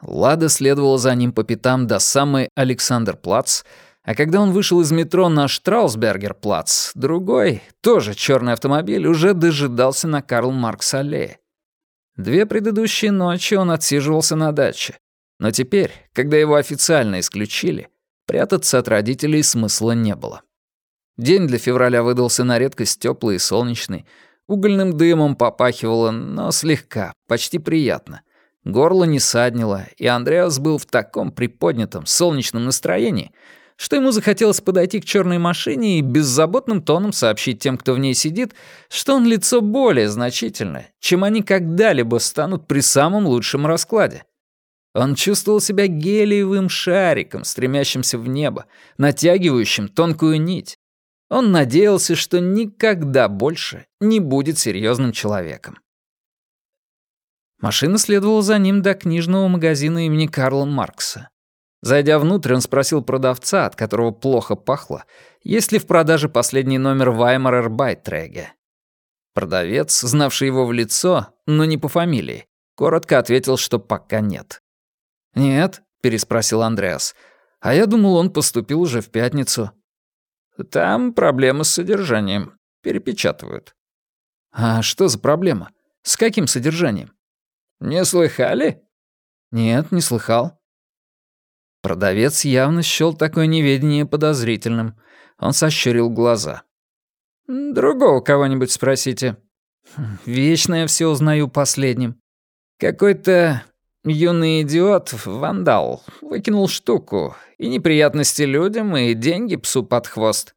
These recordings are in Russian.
Лада следовала за ним по пятам до самой Александр-Плац, а когда он вышел из метро на Штраусбергер-Плац, другой, тоже черный автомобиль, уже дожидался на Карл-Маркс-аллее. 2 предыдущие ночи он отсиживался на даче, но теперь, когда его официально исключили, прятаться от родителей смысла не было. День для февраля выдался на редкость теплый и солнечный, угольным дымом попахивало, но слегка, почти приятно. Горло не саднило, и Андреас был в таком приподнятом, солнечном настроении, что ему захотелось подойти к черной машине и беззаботным тоном сообщить тем, кто в ней сидит, что он лицо более значительное, чем они когда-либо станут при самом лучшем раскладе. Он чувствовал себя гелиевым шариком, стремящимся в небо, натягивающим тонкую нить. Он надеялся, что никогда больше не будет серьезным человеком. Машина следовала за ним до книжного магазина имени Карла Маркса. Зайдя внутрь, он спросил продавца, от которого плохо пахло, есть ли в продаже последний номер Ваймарер Байтреге. Продавец, знавший его в лицо, но не по фамилии, коротко ответил, что пока нет. «Нет?» — переспросил Андреас. «А я думал, он поступил уже в пятницу». «Там проблемы с содержанием. Перепечатывают». «А что за проблема? С каким содержанием?» «Не слыхали?» «Нет, не слыхал». Продавец явно счёл такое неведение подозрительным. Он сощурил глаза. «Другого кого-нибудь спросите». «Вечно я все узнаю последним». «Какой-то юный идиот, вандал, выкинул штуку. И неприятности людям, и деньги псу под хвост».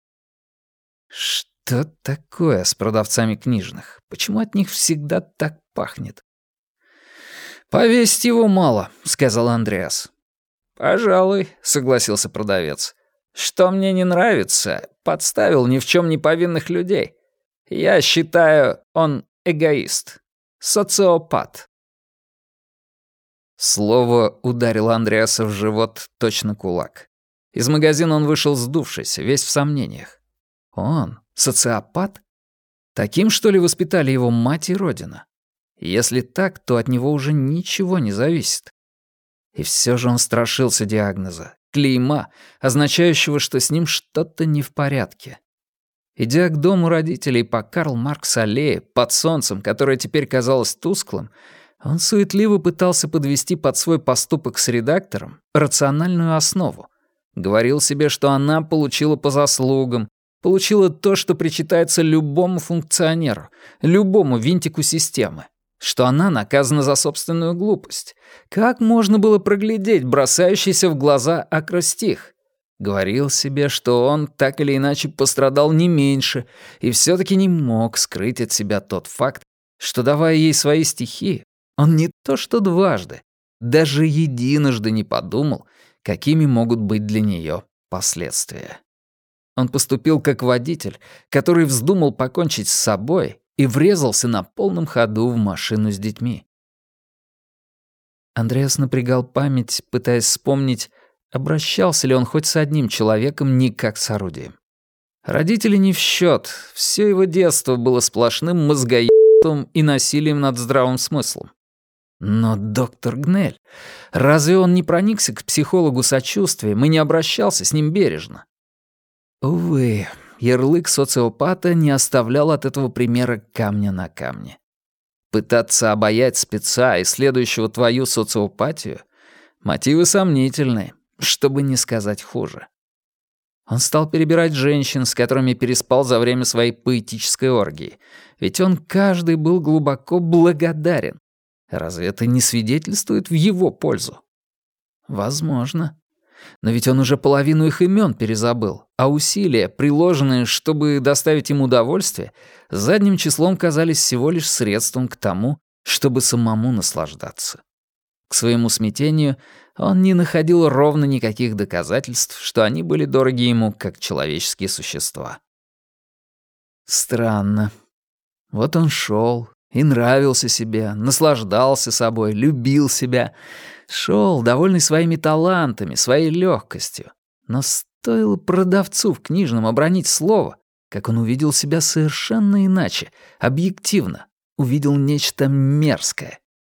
«Что такое с продавцами книжных? Почему от них всегда так пахнет?» «Повесить его мало», — сказал Андреас. «Пожалуй», — согласился продавец. «Что мне не нравится, подставил ни в чем не повинных людей. Я считаю, он эгоист, социопат». Слово ударило Андреаса в живот точно кулак. Из магазина он вышел сдувшийся, весь в сомнениях. Он социопат? Таким, что ли, воспитали его мать и родина? Если так, то от него уже ничего не зависит. И все же он страшился диагноза, клейма, означающего, что с ним что-то не в порядке. Идя к дому родителей по Карл-Маркс-аллее, под солнцем, которое теперь казалось тусклым, он суетливо пытался подвести под свой поступок с редактором рациональную основу. Говорил себе, что она получила по заслугам, получила то, что причитается любому функционеру, любому винтику системы, что она наказана за собственную глупость. Как можно было проглядеть бросающийся в глаза акростих? Говорил себе, что он так или иначе пострадал не меньше и все-таки не мог скрыть от себя тот факт, что, давая ей свои стихи, он не то что дважды, даже единожды не подумал, какими могут быть для нее последствия. Он поступил как водитель, который вздумал покончить с собой и врезался на полном ходу в машину с детьми. Андреас напрягал память, пытаясь вспомнить, обращался ли он хоть с одним человеком не как с орудием. Родители не в счет, все его детство было сплошным мозгоебством и насилием над здравым смыслом. Но доктор Гнель, разве он не проникся к психологу сочувствием и не обращался с ним бережно? Увы, ярлык социопата не оставлял от этого примера камня на камне. Пытаться обаять спеца, исследующего твою социопатию, мотивы сомнительные, чтобы не сказать хуже. Он стал перебирать женщин, с которыми переспал за время своей поэтической оргии, ведь он каждый был глубоко благодарен. Разве это не свидетельствует в его пользу? Возможно. Но ведь он уже половину их имен перезабыл, а усилия, приложенные, чтобы доставить им удовольствие, задним числом казались всего лишь средством к тому, чтобы самому наслаждаться. К своему смятению, он не находил ровно никаких доказательств, что они были дороги ему как человеческие существа. Странно. Вот он шел и нравился себе, наслаждался собой, любил себя. Шел, довольный своими талантами, своей легкостью. Но стоило продавцу в книжном обронить слово, как он увидел себя совершенно иначе, объективно, увидел нечто мерзкое.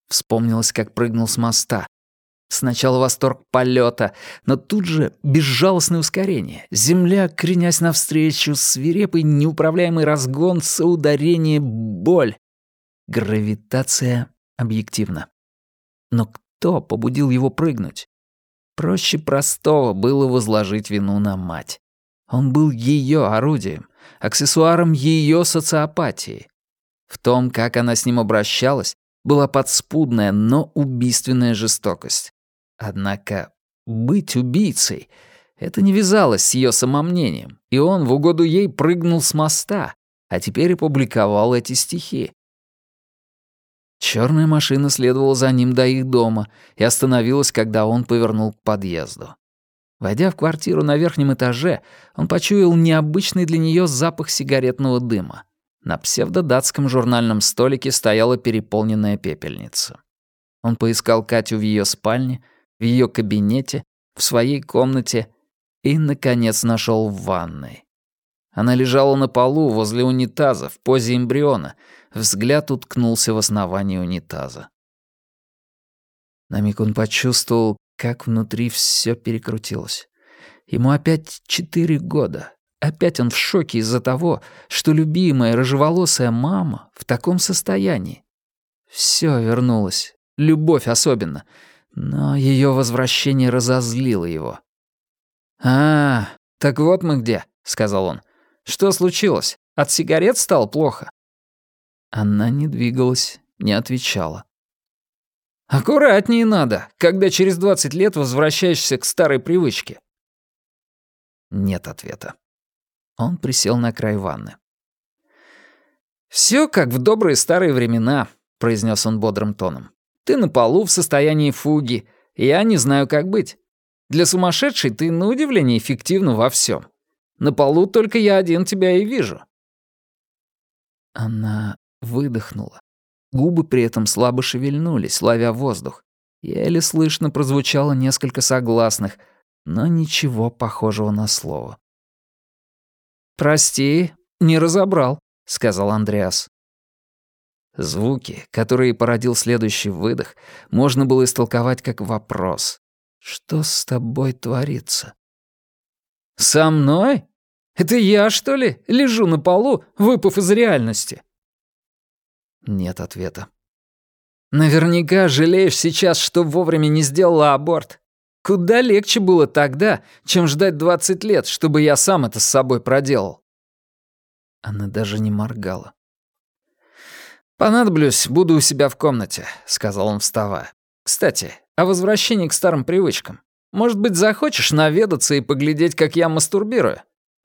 Вспомнилось, как прыгнул с моста. Сначала восторг полета, но тут же безжалостное ускорение. Земля, кренясь навстречу, свирепый неуправляемый разгон, соударение, боль. Гравитация объективна. Но кто побудил его прыгнуть? Проще простого было возложить вину на мать. Он был ее орудием, аксессуаром ее социопатии. В том, как она с ним обращалась, была подспудная, но убийственная жестокость. Однако быть убийцей — это не вязалось с ее самомнением, и он в угоду ей прыгнул с моста, а теперь опубликовал эти стихи. Черная машина следовала за ним до их дома и остановилась, когда он повернул к подъезду. Войдя в квартиру на верхнем этаже, он почуял необычный для нее запах сигаретного дыма. На псевдодатском журнальном столике стояла переполненная пепельница. Он поискал Катю в ее спальне, в ее кабинете, в своей комнате и, наконец, нашел в ванной. Она лежала на полу возле унитаза в позе эмбриона. Взгляд уткнулся в основание унитаза. На миг он почувствовал, как внутри все перекрутилось. Ему опять 4 года. Опять он в шоке из-за того, что любимая рыжеволосая мама в таком состоянии. Все вернулось, любовь особенно, но ее возвращение разозлило его. «А, так вот мы где», — сказал он. «Что случилось? От сигарет стало плохо?» Она не двигалась, не отвечала. «Аккуратнее надо, когда через 20 лет возвращаешься к старой привычке». Нет ответа. Он присел на край ванны. «Всё как в добрые старые времена», — произнес он бодрым тоном. «Ты на полу в состоянии фуги, и я не знаю, как быть. Для сумасшедшей ты на удивление эффективна во всём. На полу только я один тебя и вижу». Она выдохнула. Губы при этом слабо шевельнулись, ловя воздух. Еле слышно прозвучало несколько согласных, но ничего похожего на слово. «Прости, не разобрал», — сказал Андреас. Звуки, которые породил следующий выдох, можно было истолковать как вопрос. «Что с тобой творится?» «Со мной? Это я, что ли, лежу на полу, выпав из реальности?» Нет ответа. «Наверняка жалеешь сейчас, что вовремя не сделала аборт. Куда легче было тогда, чем ждать 20 лет, чтобы я сам это с собой проделал». Она даже не моргала. «Понадоблюсь, буду у себя в комнате», — сказал он, вставая. «Кстати, о возвращении к старым привычкам. Может быть, захочешь наведаться и поглядеть, как я мастурбирую?»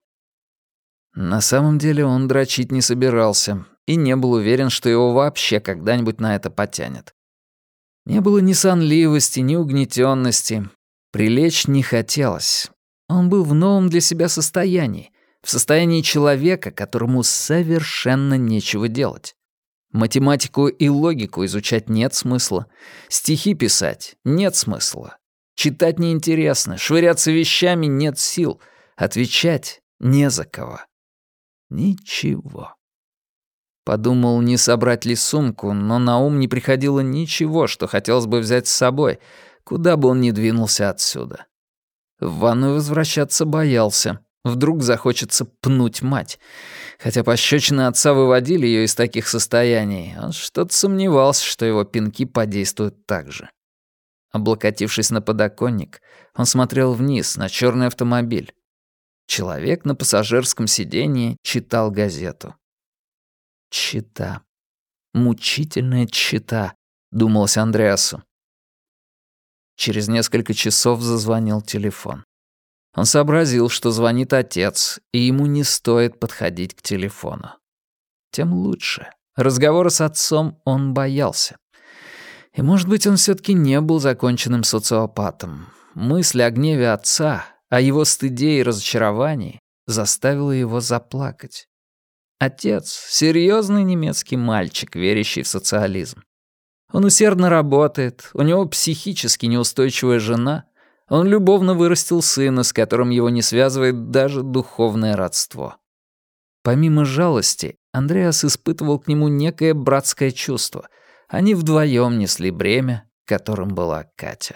На самом деле он дрочить не собирался и не был уверен, что его вообще когда-нибудь на это потянет. Не было ни сонливости, ни угнетенности. Прилечь не хотелось. Он был в новом для себя состоянии, в состоянии человека, которому совершенно нечего делать. Математику и логику изучать нет смысла, стихи писать нет смысла, читать неинтересно, швыряться вещами нет сил, отвечать не за кого. Ничего. Подумал, не собрать ли сумку, но на ум не приходило ничего, что хотелось бы взять с собой, куда бы он ни двинулся отсюда. В ванную возвращаться боялся. Вдруг захочется пнуть мать. Хотя пощечины отца выводили ее из таких состояний, он что-то сомневался, что его пинки подействуют так же. Облокотившись на подоконник, он смотрел вниз на черный автомобиль. Человек на пассажирском сиденье читал газету. Чита. Мучительная чита, думалось Андреасу. Через несколько часов зазвонил телефон. Он сообразил, что звонит отец, и ему не стоит подходить к телефону. Тем лучше. Разговора с отцом он боялся. И, может быть, он все-таки не был законченным социопатом. Мысль о гневе отца, о его стыде и разочаровании заставила его заплакать. Отец — серьезный немецкий мальчик, верящий в социализм. Он усердно работает, у него психически неустойчивая жена, он любовно вырастил сына, с которым его не связывает даже духовное родство. Помимо жалости, Андреас испытывал к нему некое братское чувство, Они вдвоем несли бремя, которым была Катя.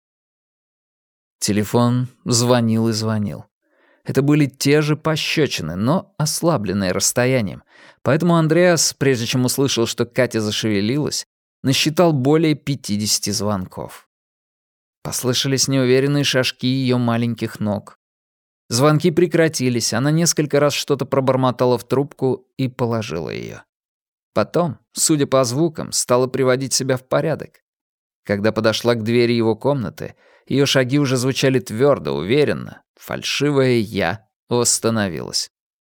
Телефон звонил и звонил. Это были те же пощечины, но ослабленные расстоянием. Поэтому Андреас, прежде чем услышал, что Катя зашевелилась, насчитал более 50 звонков. Послышались неуверенные шажки ее маленьких ног. Звонки прекратились, она несколько раз что-то пробормотала в трубку и положила ее. Потом, судя по звукам, стала приводить себя в порядок. Когда подошла к двери его комнаты, ее шаги уже звучали твердо, уверенно. Фальшивое «я» восстановилось.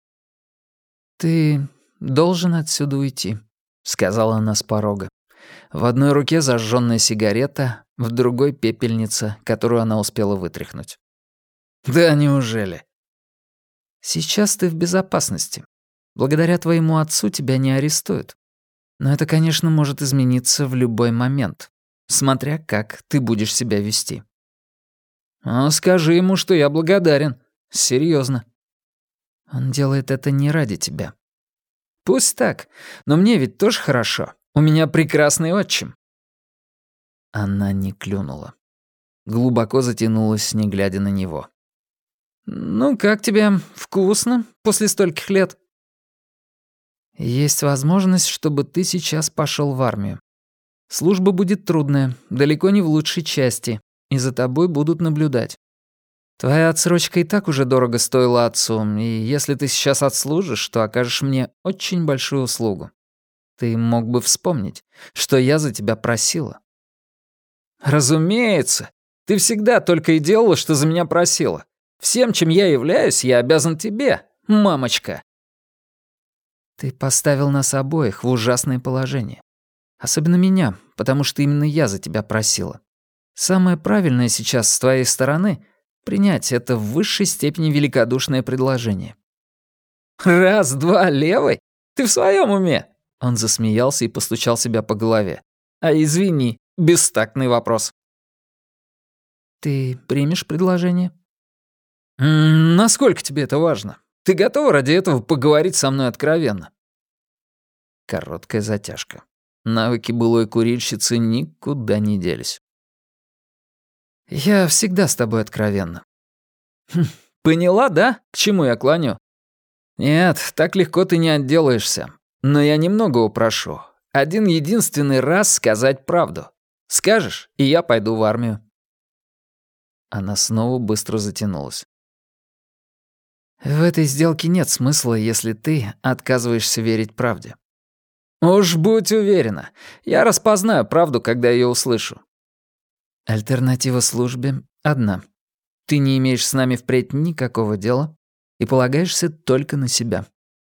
«Ты должен отсюда уйти», — сказала она с порога. В одной руке зажженная сигарета, в другой — пепельница, которую она успела вытряхнуть. «Да неужели?» «Сейчас ты в безопасности. Благодаря твоему отцу тебя не арестуют. Но это, конечно, может измениться в любой момент, смотря как ты будешь себя вести». «Скажи ему, что я благодарен. Серьезно». «Он делает это не ради тебя». «Пусть так, но мне ведь тоже хорошо. У меня прекрасный отчим». Она не клюнула. Глубоко затянулась, не глядя на него. «Ну, как тебе? Вкусно после стольких лет?» «Есть возможность, чтобы ты сейчас пошел в армию. Служба будет трудная, далеко не в лучшей части, и за тобой будут наблюдать. Твоя отсрочка и так уже дорого стоила отцу, и если ты сейчас отслужишь, то окажешь мне очень большую услугу. Ты мог бы вспомнить, что я за тебя просила». «Разумеется. Ты всегда только и делала, что за меня просила. Всем, чем я являюсь, я обязан тебе, мамочка». «Ты поставил нас обоих в ужасное положение. Особенно меня, потому что именно я за тебя просила. Самое правильное сейчас с твоей стороны — принять это в высшей степени великодушное предложение». «Раз, два, левой? Ты в своем уме?» Он засмеялся и постучал себя по голове. «А извини, бестактный вопрос». «Ты примешь предложение?» «Насколько тебе это важно? Ты готова ради этого поговорить со мной откровенно?» Короткая затяжка. Навыки былой курильщицы никуда не делись. «Я всегда с тобой откровенна». «Поняла, да, к чему я клоню?» «Нет, так легко ты не отделаешься. Но я немного упрошу. Один единственный раз сказать правду. Скажешь, и я пойду в армию». Она снова быстро затянулась. «В этой сделке нет смысла, если ты отказываешься верить правде». «Уж будь уверена, я распознаю правду, когда ее услышу». «Альтернатива службе одна. Ты не имеешь с нами впредь никакого дела и полагаешься только на себя».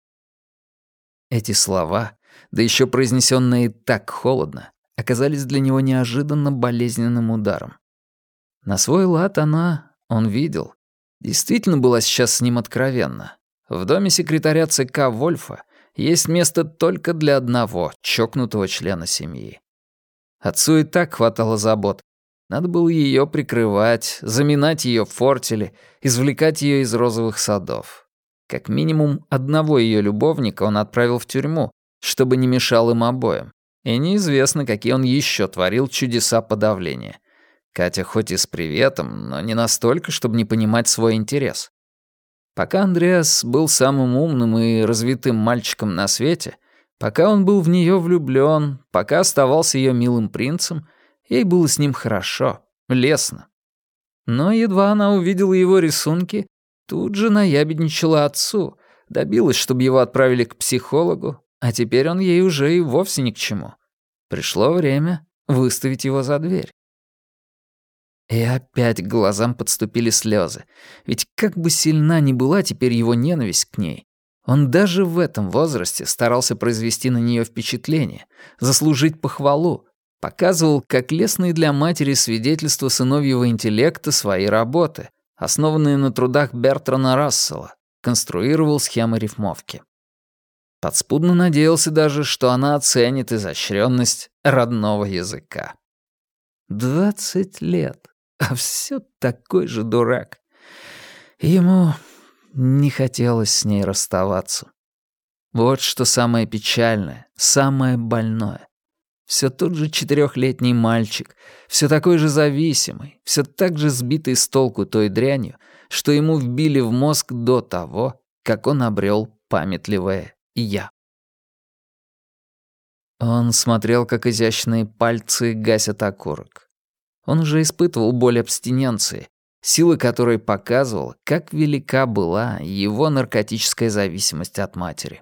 Эти слова, да еще произнесенные так холодно, оказались для него неожиданно болезненным ударом. На свой лад он видел, действительно была сейчас с ним откровенна. В доме секретаря ЦК Вольфа есть место только для одного чокнутого члена семьи. Отцу и так хватало забот. Надо было ее прикрывать, заминать ее фортели, извлекать ее из розовых садов. Как минимум одного ее любовника он отправил в тюрьму, чтобы не мешал им обоим. И неизвестно, какие он еще творил чудеса подавления. Катя хоть и с приветом, но не настолько, чтобы не понимать свой интерес. Пока Андреас был самым умным и развитым мальчиком на свете, пока он был в нее влюблен, пока оставался ее милым принцем, ей было с ним хорошо, лестно. Но едва она увидела его рисунки, тут же наябедничала отцу, добилась, чтобы его отправили к психологу, а теперь он ей уже и вовсе ни к чему. Пришло время выставить его за дверь. И опять к глазам подступили слезы. Ведь как бы сильна ни была теперь его ненависть к ней, он даже в этом возрасте старался произвести на нее впечатление, заслужить похвалу, показывал, как лестные для матери свидетельства сыновьего интеллекта своей работы, основанные на трудах Бертрана Рассела, конструировал схемы рифмовки. Подспудно надеялся даже, что она оценит изощренность родного языка. 20 лет. А все такой же дурак. Ему не хотелось с ней расставаться. Вот что самое печальное, самое больное. Все тот же 4-летний мальчик, все такой же зависимый, все так же сбитый с толку той дрянью, что ему вбили в мозг до того, как он обрел памятливое «я». Он смотрел, как изящные пальцы гасят окурок. Он уже испытывал боль абстиненции, сила которой показывала, как велика была его наркотическая зависимость от матери.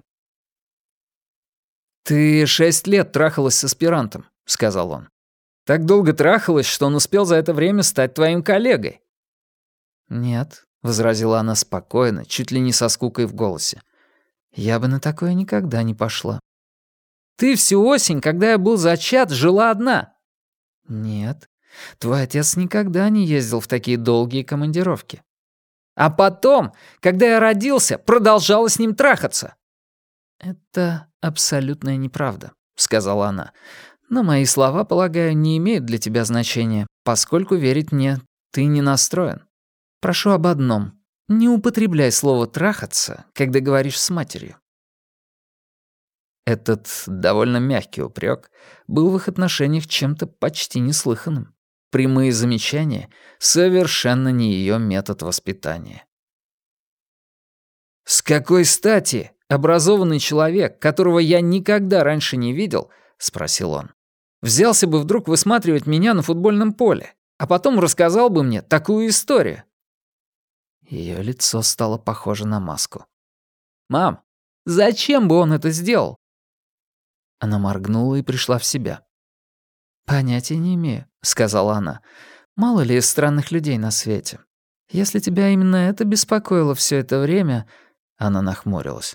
«Ты 6 лет трахалась с аспирантом», — сказал он. «Так долго трахалась, что он успел за это время стать твоим коллегой». «Нет», — возразила она спокойно, чуть ли не со скукой в голосе. «Я бы на такое никогда не пошла». «Ты всю осень, когда я был зачат, жила одна». «Нет, твой отец никогда не ездил в такие долгие командировки». «А потом, когда я родился, продолжала с ним трахаться». «Это абсолютная неправда», — сказала она. «Но мои слова, полагаю, не имеют для тебя значения, поскольку верить мне ты не настроен. Прошу об одном. Не употребляй слово «трахаться», когда говоришь с матерью». Этот довольно мягкий упрек был в их отношениях чем-то почти неслыханным. Прямые замечания — совершенно не ее метод воспитания. «С какой стати образованный человек, которого я никогда раньше не видел, — спросил он, — взялся бы вдруг высматривать меня на футбольном поле, а потом рассказал бы мне такую историю?» Ее лицо стало похоже на маску. «Мам, зачем бы он это сделал?» Она моргнула и пришла в себя. «Понятия не имею», — сказала она. «Мало ли странных людей на свете. Если тебя именно это беспокоило все это время...» Она нахмурилась.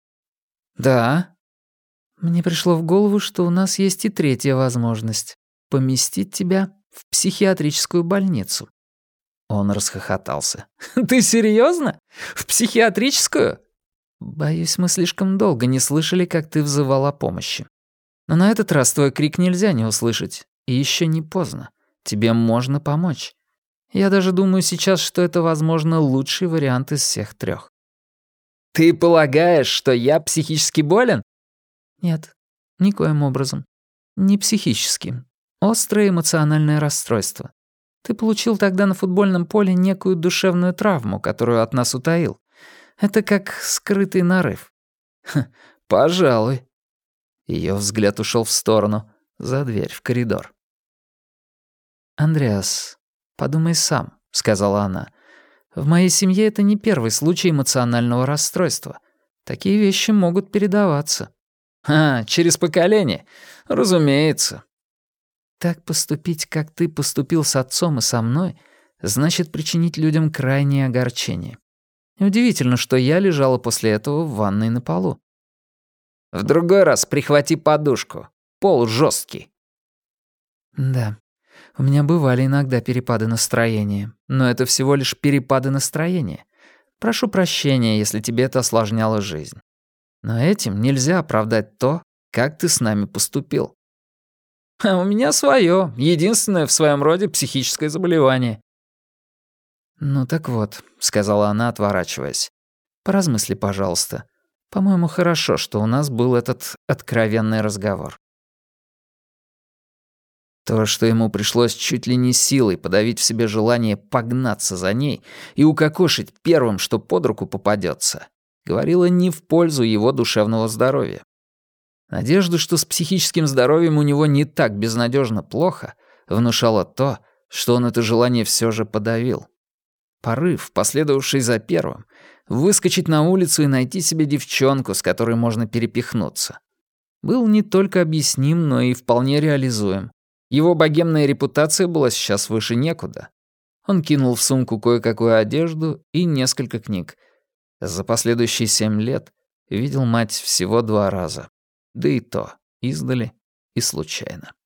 «Да». «Мне пришло в голову, что у нас есть и третья возможность — поместить тебя в психиатрическую больницу». Он расхохотался. «Ты серьезно? В психиатрическую?» «Боюсь, мы слишком долго не слышали, как ты взывал о помощи. Но на этот раз твой крик нельзя не услышать. И еще не поздно. Тебе можно помочь. Я даже думаю сейчас, что это, возможно, лучший вариант из всех 3. «Ты полагаешь, что я психически болен?» «Нет, никоим образом. Не психически. Острое эмоциональное расстройство. Ты получил тогда на футбольном поле некую душевную травму, которую от нас утаил. Это как скрытый нарыв». «Пожалуй». Ее взгляд ушел в сторону, за дверь, в коридор. «Андреас, подумай сам», — сказала она. «В моей семье это не первый случай эмоционального расстройства. Такие вещи могут передаваться». Через поколение? Разумеется». «Так поступить, как ты поступил с отцом и со мной, значит причинить людям крайнее огорчение. Удивительно, что я лежала после этого в ванной на полу». «В другой раз прихвати подушку. Пол жесткий». «Да, у меня бывали иногда перепады настроения, но это всего лишь перепады настроения. Прошу прощения, если тебе это осложняло жизнь. Но этим нельзя оправдать то, как ты с нами поступил». «А у меня свое, единственное в своем роде психическое заболевание». «Ну так вот», — сказала она, отворачиваясь. «Поразмысли, пожалуйста. По-моему, хорошо, что у нас был этот откровенный разговор». То, что ему пришлось чуть ли не силой подавить в себе желание погнаться за ней и укокошить первым, что под руку попадется, говорило не в пользу его душевного здоровья. Надежда, что с психическим здоровьем у него не так безнадежно плохо, внушала то, что он это желание все же подавил. Порыв, последовавший за первым, выскочить на улицу и найти себе девчонку, с которой можно перепихнуться, был не только объясним, но и вполне реализуем. Его богемная репутация была сейчас выше некуда. Он кинул в сумку кое-какую одежду и несколько книг. За последующие 7 лет видел мать всего 2 раза. Да и то издали и случайно.